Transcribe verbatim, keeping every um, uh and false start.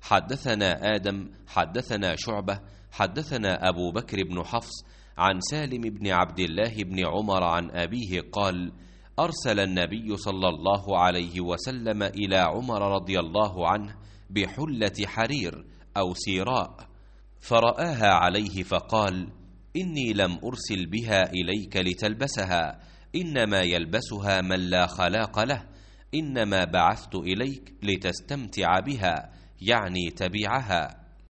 حدثنا آدم حدثنا شعبة حدثنا أبو بكر بن حفص عن سالم بن عبد الله بن عمر عن أبيه قال: أرسل النبي صلى الله عليه وسلم إلى عمر رضي الله عنه بحلة حرير أو سيراء، فرآها عليه فقال: إني لم أرسل بها إليك لتلبسها، إنما يلبسها من لا خلاق له، إنما بعثت إليك لتستمتع بها، يعني تبيعها.